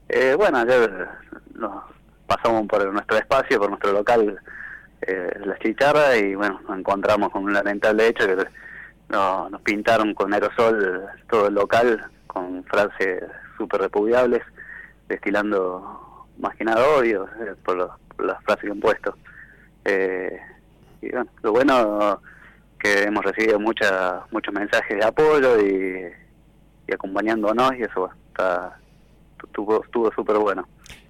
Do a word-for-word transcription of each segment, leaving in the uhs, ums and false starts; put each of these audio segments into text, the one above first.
Eh, bueno, ayer nos pasamos por nuestro espacio, por nuestro local, eh, Las Chicharras, y bueno, nos encontramos con un lamentable hecho que no, nos pintaron con aerosol todo el local, con frases súper repudiables, destilando más que nada odio eh, por, los, por las frases que han puesto. Eh, y bueno, lo bueno que hemos recibido mucha, muchos mensajes de apoyo y, y acompañándonos, y eso bueno, está, estuvo estuvo súper bueno.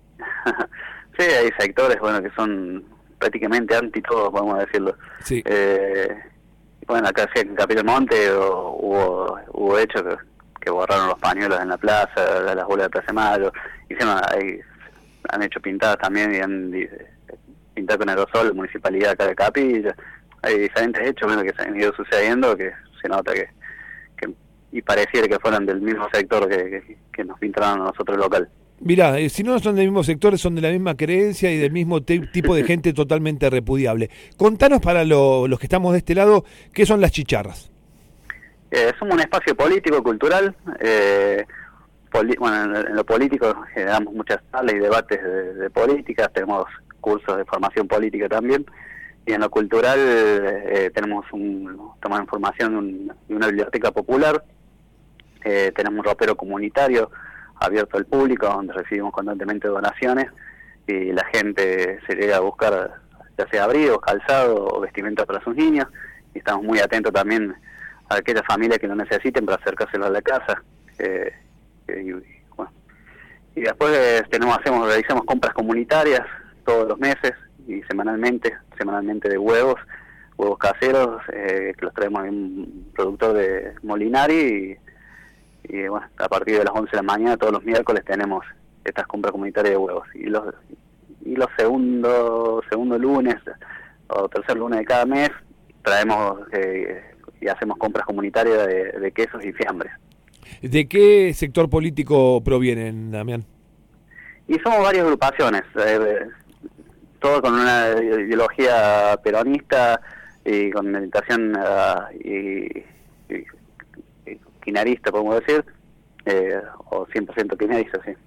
Sí, hay sectores bueno que son prácticamente anti todo, podemos decirlo. Sí. Eh, bueno, acá sí, en Capilla Monte o, hubo hubo hechos que, que borraron los pañuelos en la plaza, las bolas de Plaza de Mayo, hicieron, hay, han hecho pintadas también y han eh, pintado con aerosol la municipalidad acá de Capilla. Hay diferentes hechos bueno, que se han ido sucediendo que se nota que, que y pareciera que fueran del mismo sector que, que, que nos pintaron a nosotros local. Mirá, eh, si no son del mismo sector, son de la misma creencia y del mismo te- tipo de gente totalmente repudiable. Contanos para lo- los que estamos de este lado, ¿qué son Las Chicharras? Eh, somos un espacio político, cultural. Eh, poli bueno, en, en lo político generamos muchas salas y debates de, de política, tenemos cursos de formación política también. Y en lo cultural eh, tenemos un, tomamos información de, un, de una biblioteca popular, eh, tenemos un ropero comunitario abierto al público, donde recibimos constantemente donaciones y la gente se llega a buscar ya sea abrigos, calzado o vestimenta para sus niños, y estamos muy atentos también a aquellas familias que lo necesiten para acercárselo a la casa. Eh, eh, y, bueno. y después eh, tenemos, hacemos, realizamos compras comunitarias todos los meses y semanalmente, semanalmente de huevos, huevos caseros, eh, que los traemos de un productor de Molinari. Y, y bueno, a partir de las once de la mañana, todos los miércoles tenemos estas compras comunitarias de huevos. Y los y los segundos segundo lunes o tercer lunes de cada mes traemos eh, y hacemos compras comunitarias de, de quesos y fiambres. ¿De qué sector político provienen, Damián? Y somos varias agrupaciones, eh, todo con una ideología peronista y con meditación uh, y, y, y kirchnerista, podemos decir, eh, o cien por ciento kirchnerista, sí.